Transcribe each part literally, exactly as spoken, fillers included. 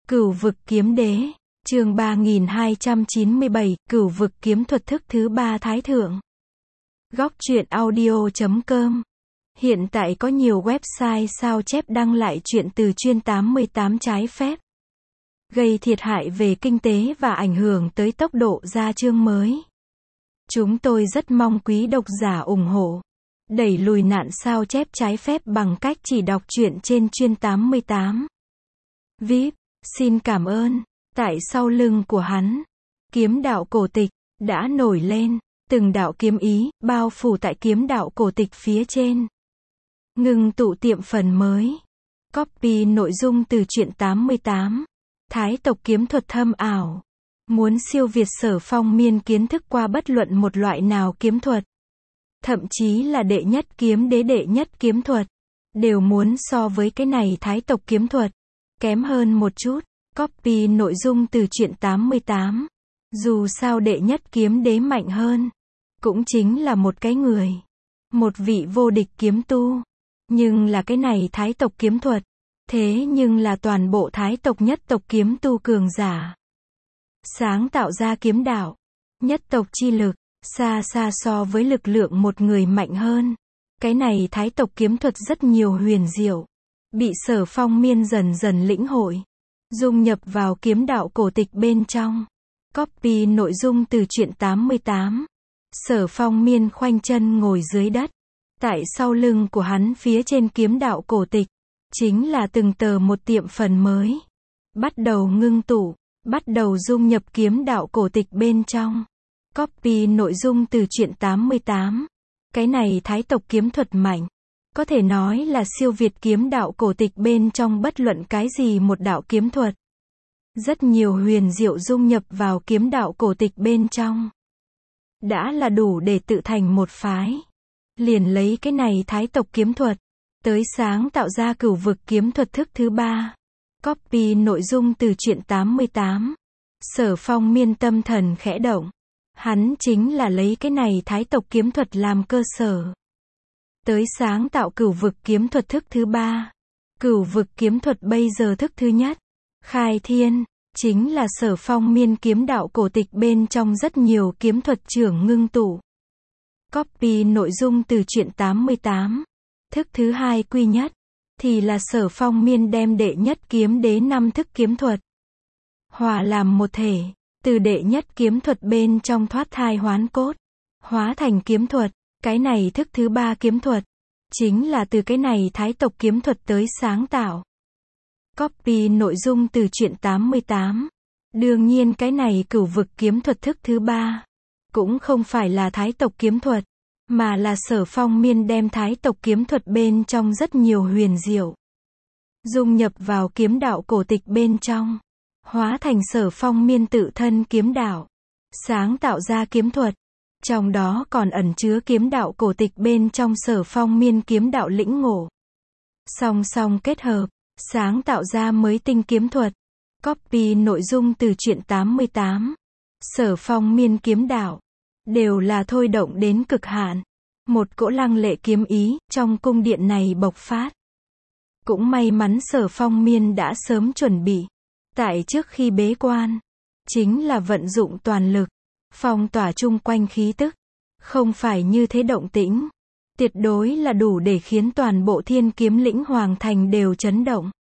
Cửu vực kiếm đế, chương ba nghìn hai trăm chín mươi bảy, cửu vực kiếm thuật thức thứ ba thái thượng. Góc truyện audio chấm com. Hiện tại có nhiều website sao chép đăng lại truyện từ chuyên tám mươi tám trái phép, gây thiệt hại về kinh tế và ảnh hưởng tới tốc độ ra chương mới. Chúng tôi rất mong quý độc giả ủng hộ, đẩy lùi nạn sao chép trái phép bằng cách chỉ đọc truyện trên chuyên tám mươi tám. vê i pê, xin cảm ơn. Tại sau lưng của hắn, kiếm đạo cổ tịch đã nổi lên, từng đạo kiếm ý bao phủ tại kiếm đạo cổ tịch phía trên. Ngưng tụ tiệm phần mới. Copy nội dung từ truyện tám mươi tám. Thái tộc kiếm thuật thâm ảo. Muốn siêu việt Sở Phong Miên kiến thức qua bất luận một loại nào kiếm thuật, thậm chí là đệ nhất kiếm đế đệ nhất kiếm thuật, đều muốn so với cái này thái tộc kiếm thuật kém hơn một chút. Copy nội dung từ truyện tám mươi tám. Dù sao đệ nhất kiếm đế mạnh hơn, cũng chính là một cái người, một vị vô địch kiếm tu. Nhưng là cái này thái tộc kiếm thuật, thế nhưng là toàn bộ thái tộc nhất tộc kiếm tu cường giả sáng tạo ra kiếm đạo. Nhất tộc chi lực, xa xa so với lực lượng một người mạnh hơn. Cái này thái tộc kiếm thuật rất nhiều huyền diệu, bị Sở Phong Miên dần dần lĩnh hội, dung nhập vào kiếm đạo cổ tịch bên trong. Copy nội dung từ truyện tám mươi tám. Sở Phong Miên khoanh chân ngồi dưới đất. Tại sau lưng của hắn phía trên kiếm đạo cổ tịch, chính là từng tờ một tiệm phần mới. Bắt đầu ngưng tụ, bắt đầu dung nhập kiếm đạo cổ tịch bên trong. Copy nội dung từ truyện tám mươi tám. Cái này thái tộc kiếm thuật mạnh, có thể nói là siêu việt kiếm đạo cổ tịch bên trong bất luận cái gì một đạo kiếm thuật. Rất nhiều huyền diệu dung nhập vào kiếm đạo cổ tịch bên trong, đã là đủ để tự thành một phái. Liền lấy cái này thái tộc kiếm thuật, tới sáng tạo ra cửu vực kiếm thuật thức thứ ba. Copy nội dung từ truyện tám mươi tám. Sở Phong Miên tâm thần khẽ động. Hắn chính là lấy cái này thái tộc kiếm thuật làm cơ sở, tới sáng tạo cửu vực kiếm thuật thức thứ ba. Cửu vực kiếm thuật bây giờ thức thứ nhất, khai thiên, chính là Sở Phong Miên kiếm đạo cổ tịch bên trong rất nhiều kiếm thuật trưởng ngưng tụ. Copy nội dung từ truyện tám mươi tám. Thức thứ hai quy nhất, thì là Sở Phong Miên đem đệ nhất kiếm đế năm thức kiếm thuật hòa làm một thể, từ đệ nhất kiếm thuật bên trong thoát thai hoán cốt, hóa thành kiếm thuật. Cái này thức thứ ba kiếm thuật, chính là từ cái này thái tộc kiếm thuật tới sáng tạo. Copy nội dung từ truyện tám mươi tám. Đương nhiên cái này cửu vực kiếm thuật thức thứ ba, cũng không phải là thái tộc kiếm thuật, mà là Sở Phong Miên đem thái tộc kiếm thuật bên trong rất nhiều huyền diệu, dung nhập vào kiếm đạo cổ tịch bên trong, hóa thành Sở Phong Miên tự thân kiếm đạo, sáng tạo ra kiếm thuật. Trong đó còn ẩn chứa kiếm đạo cổ tịch bên trong Sở Phong Miên kiếm đạo lĩnh ngộ, song song kết hợp, sáng tạo ra mới tinh kiếm thuật. Copy nội dung từ truyện tám mươi tám. Sở Phong Miên kiếm đạo, đều là thôi động đến cực hạn. Một cỗ lăng lệ kiếm ý, trong cung điện này bộc phát. Cũng may mắn Sở Phong Miên đã sớm chuẩn bị, tại trước khi bế quan, chính là vận dụng toàn lực, phong tỏa chung quanh khí tức. Không phải như thế động tĩnh, tuyệt đối là đủ để khiến toàn bộ Thiên Kiếm Lĩnh Hoàng Thành đều chấn động.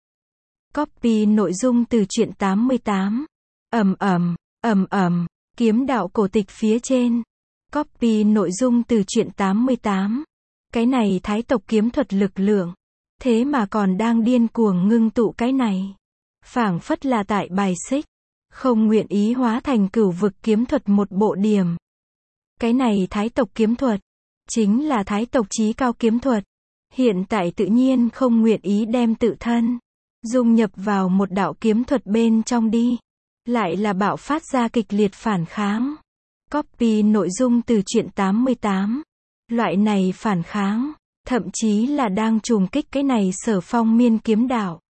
Copy nội dung từ truyện tám mươi tám. Ầm ầm, ầm ầm, kiếm đạo cổ tịch phía trên. Copy nội dung từ truyện tám mươi tám. Cái này thái tộc kiếm thuật lực lượng, thế mà còn đang điên cuồng ngưng tụ cái này. Phảng phất là tại bài xích, không nguyện ý hóa thành cửu vực kiếm thuật một bộ điểm. Cái này thái tộc kiếm thuật, chính là thái tộc chí cao kiếm thuật. Hiện tại tự nhiên không nguyện ý đem tự thân dung nhập vào một đạo kiếm thuật bên trong đi, lại là bạo phát ra kịch liệt phản kháng. Copy nội dung từ truyện tám mươi tám. Loại này phản kháng, thậm chí là đang trùng kích cái này Sở Phong Miên kiếm đạo.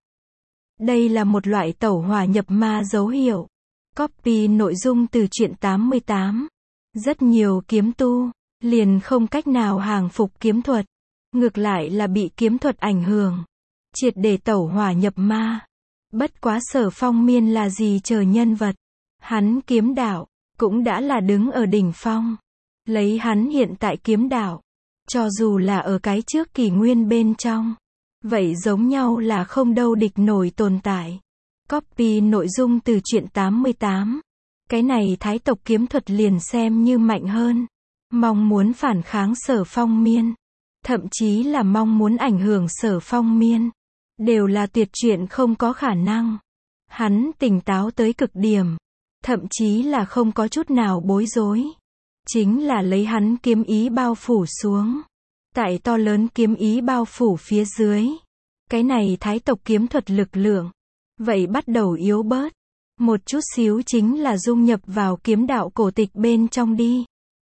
Đây là một loại tẩu hỏa nhập ma dấu hiệu. Copy nội dung từ truyện tám mươi tám. Rất nhiều kiếm tu liền không cách nào hàng phục kiếm thuật, ngược lại là bị kiếm thuật ảnh hưởng, triệt để tẩu hỏa nhập ma. Bất quá Sở Phong Miên là gì trời nhân vật. Hắn kiếm đạo, cũng đã là đứng ở đỉnh phong. Lấy hắn hiện tại kiếm đạo, cho dù là ở cái trước kỷ nguyên bên trong, vậy giống nhau là không đâu địch nổi tồn tại. Copy nội dung từ truyện tám mươi tám. Cái này thái tộc kiếm thuật liền xem như mạnh hơn. Mong muốn phản kháng Sở Phong Miên, thậm chí là mong muốn ảnh hưởng Sở Phong Miên, đều là tuyệt chuyện không có khả năng. Hắn tỉnh táo tới cực điểm, thậm chí là không có chút nào bối rối. Chính là lấy hắn kiếm ý bao phủ xuống. Tại to lớn kiếm ý bao phủ phía dưới, cái này thái tộc kiếm thuật lực lượng, vậy bắt đầu yếu bớt. Một chút xíu chính là dung nhập vào kiếm đạo cổ tịch bên trong đi.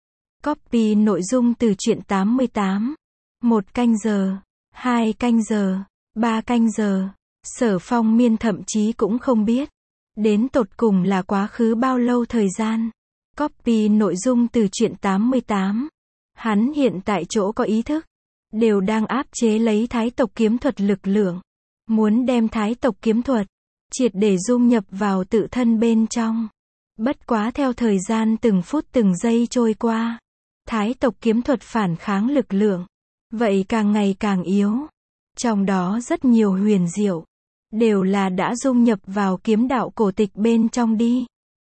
Copy nội dung từ truyện tám mươi tám. Một canh giờ, hai canh giờ, ba canh giờ, Sở Phong Miên thậm chí cũng không biết. Đến tột cùng là quá khứ bao lâu thời gian. Copy nội dung từ truyện tám mươi tám. Hắn hiện tại chỗ có ý thức, đều đang áp chế lấy thái tộc kiếm thuật lực lượng. Muốn đem thái tộc kiếm thuật, triệt để dung nhập vào tự thân bên trong. Bất quá theo thời gian từng phút từng giây trôi qua, thái tộc kiếm thuật phản kháng lực lượng, vậy càng ngày càng yếu. Trong đó rất nhiều huyền diệu, đều là đã dung nhập vào kiếm đạo cổ tịch bên trong đi.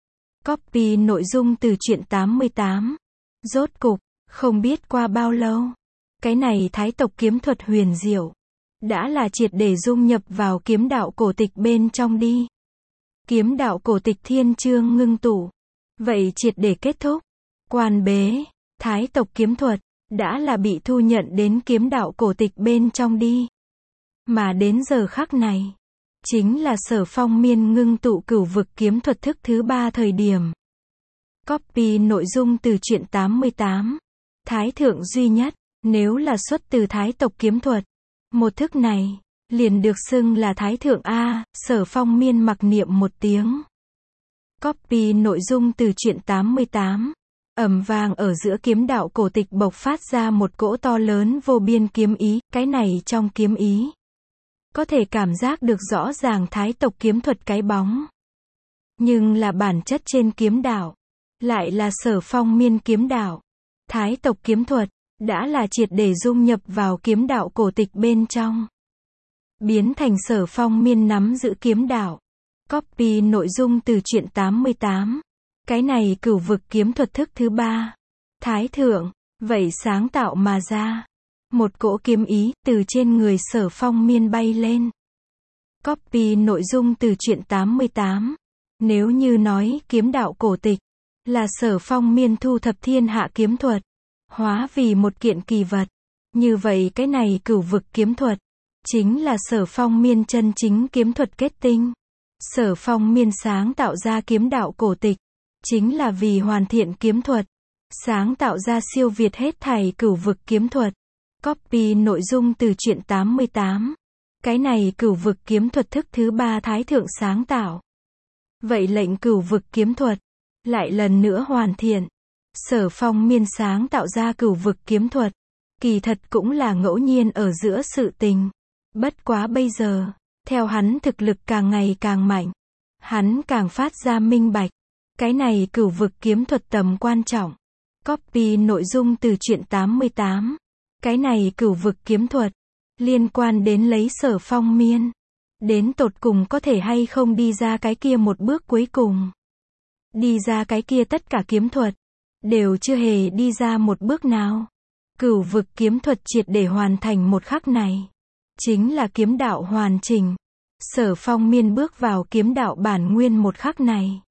Copy nội dung từ truyện tám mươi tám. Rốt cục, không biết qua bao lâu, cái này thái tộc kiếm thuật huyền diệu, đã là triệt để dung nhập vào kiếm đạo cổ tịch bên trong đi. Kiếm đạo cổ tịch thiên chương ngưng tụ, vậy triệt để kết thúc. Quan bế, thái tộc kiếm thuật, đã là bị thu nhận đến kiếm đạo cổ tịch bên trong đi. Mà đến giờ khắc này, chính là Sở Phong Miên ngưng tụ cửu vực kiếm thuật thức thứ ba thời điểm. Copy nội dung từ truyện tám mươi tám. Thái thượng duy nhất, nếu là xuất từ thái tộc kiếm thuật, một thức này, liền được xưng là thái thượng A. Sở Phong Miên mặc niệm một tiếng. Copy nội dung từ truyện tám mươi tám. Ầm vang ở giữa kiếm đạo cổ tịch bộc phát ra một cỗ to lớn vô biên kiếm ý, cái này trong kiếm ý, có thể cảm giác được rõ ràng thái tộc kiếm thuật cái bóng. Nhưng là bản chất trên kiếm đạo, lại là Sở Phong Miên kiếm đạo. Thái tộc kiếm thuật, đã là triệt để dung nhập vào kiếm đạo cổ tịch bên trong. Biến thành Sở Phong Miên nắm giữ kiếm đạo. Copy nội dung từ truyện tám mươi tám. Cái này cửu vực kiếm thuật thức thứ ba. Thái thượng, vậy sáng tạo mà ra. Một cỗ kiếm ý, từ trên người Sở Phong Miên bay lên. Copy nội dung từ truyện tám mươi tám. Nếu như nói kiếm đạo cổ tịch, là Sở Phong Miên thu thập thiên hạ kiếm thuật, hóa vì một kiện kỳ vật. Như vậy cái này cửu vực kiếm thuật, chính là Sở Phong Miên chân chính kiếm thuật kết tinh. Sở Phong Miên sáng tạo ra kiếm đạo cổ tịch, chính là vì hoàn thiện kiếm thuật, sáng tạo ra siêu việt hết thảy cửu vực kiếm thuật. Copy nội dung từ truyện tám mươi tám. Cái này cửu vực kiếm thuật thức thứ ba thái thượng sáng tạo. Vậy lệnh cửu vực kiếm thuật, lại lần nữa hoàn thiện. Sở Phong Miên sáng tạo ra cửu vực kiếm thuật, kỳ thật cũng là ngẫu nhiên ở giữa sự tình. Bất quá bây giờ, theo hắn thực lực càng ngày càng mạnh, hắn càng phát ra minh bạch. Cái này cửu vực kiếm thuật tầm quan trọng. Copy nội dung từ truyện tám mươi tám. Cái này cửu vực kiếm thuật, liên quan đến lấy Sở Phong Miên. Đến tột cùng có thể hay không đi ra cái kia một bước cuối cùng. Đi ra cái kia tất cả kiếm thuật, đều chưa hề đi ra một bước nào. Cửu vực kiếm thuật triệt để hoàn thành một khắc này, chính là kiếm đạo hoàn chỉnh. Sở Phong Miên bước vào kiếm đạo bản nguyên một khắc này.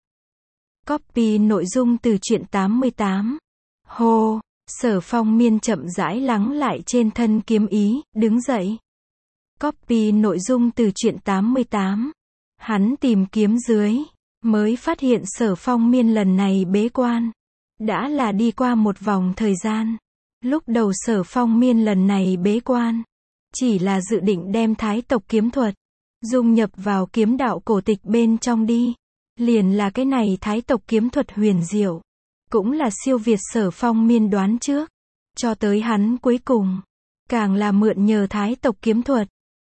Copy nội dung từ truyện tám mươi tám. Hô, Sở Phong Miên chậm rãi lắng lại trên thân kiếm ý, đứng dậy. Copy nội dung từ truyện tám mươi tám. Hắn tìm kiếm dưới, mới phát hiện Sở Phong Miên lần này bế quan, đã là đi qua một vòng thời gian. Lúc đầu Sở Phong Miên lần này bế quan, chỉ là dự định đem thái tộc kiếm thuật, dung nhập vào kiếm đạo cổ tịch bên trong đi. Liền là cái này thái tộc kiếm thuật huyền diệu, cũng là siêu việt Sở Phong Miên đoán trước. Cho tới hắn cuối cùng, càng là mượn nhờ thái tộc kiếm thuật,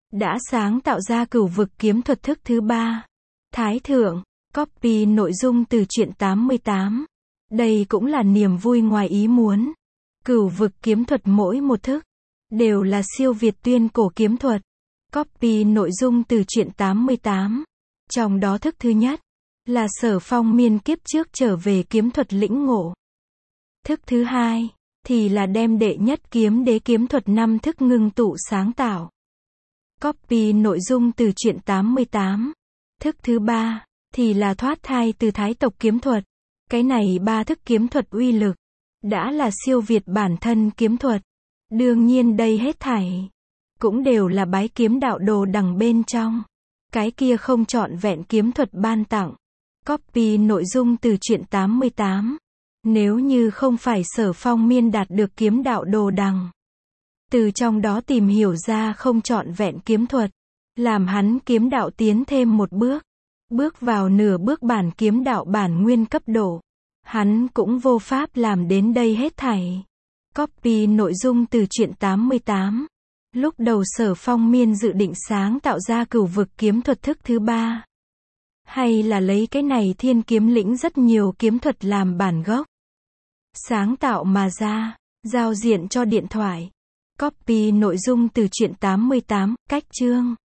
đã sáng tạo ra cửu vực kiếm thuật thức thứ ba. Thái thượng, copy nội dung từ truyện tám mươi tám. Đây cũng là niềm vui ngoài ý muốn. Cửu vực kiếm thuật mỗi một thức đều là siêu việt tuyên cổ kiếm thuật. Copy nội dung từ truyện tám mươi tám. Trong đó thức thứ nhất là Sở Phong miên kiếp trước trở về kiếm thuật lĩnh ngộ. Thức thứ hai thì là đem đệ nhất kiếm đế kiếm thuật năm thức ngưng tụ sáng tạo. Copy nội dung từ truyện tám mươi tám. Thức thứ ba thì là thoát thai từ thái tộc kiếm thuật. Cái này ba thức kiếm thuật uy lực đã là siêu việt bản thân kiếm thuật. Đương nhiên đây hết thảy cũng đều là bái kiếm đạo đồ đằng bên trong. Cái kia không trọn vẹn kiếm thuật ban tặng. Copy nội dung từ truyện tám mươi tám. Nếu như không phải Sở Phong miên đạt được kiếm đạo đồ đằng, từ trong đó tìm hiểu ra không trọn vẹn kiếm thuật, làm hắn kiếm đạo tiến thêm một bước, bước vào nửa bước bản kiếm đạo bản nguyên cấp độ, hắn cũng vô pháp làm đến đây hết thảy. Copy nội dung từ truyện tám mươi tám. Lúc đầu Sở Phong miên dự định sáng tạo ra cửu vực kiếm thuật thức thứ ba, hay là lấy cái này thiên kiếm lĩnh rất nhiều kiếm thuật làm bản gốc, sáng tạo mà ra, giao diện cho điện thoại. Copy nội dung từ truyện tám mươi tám, cách chương.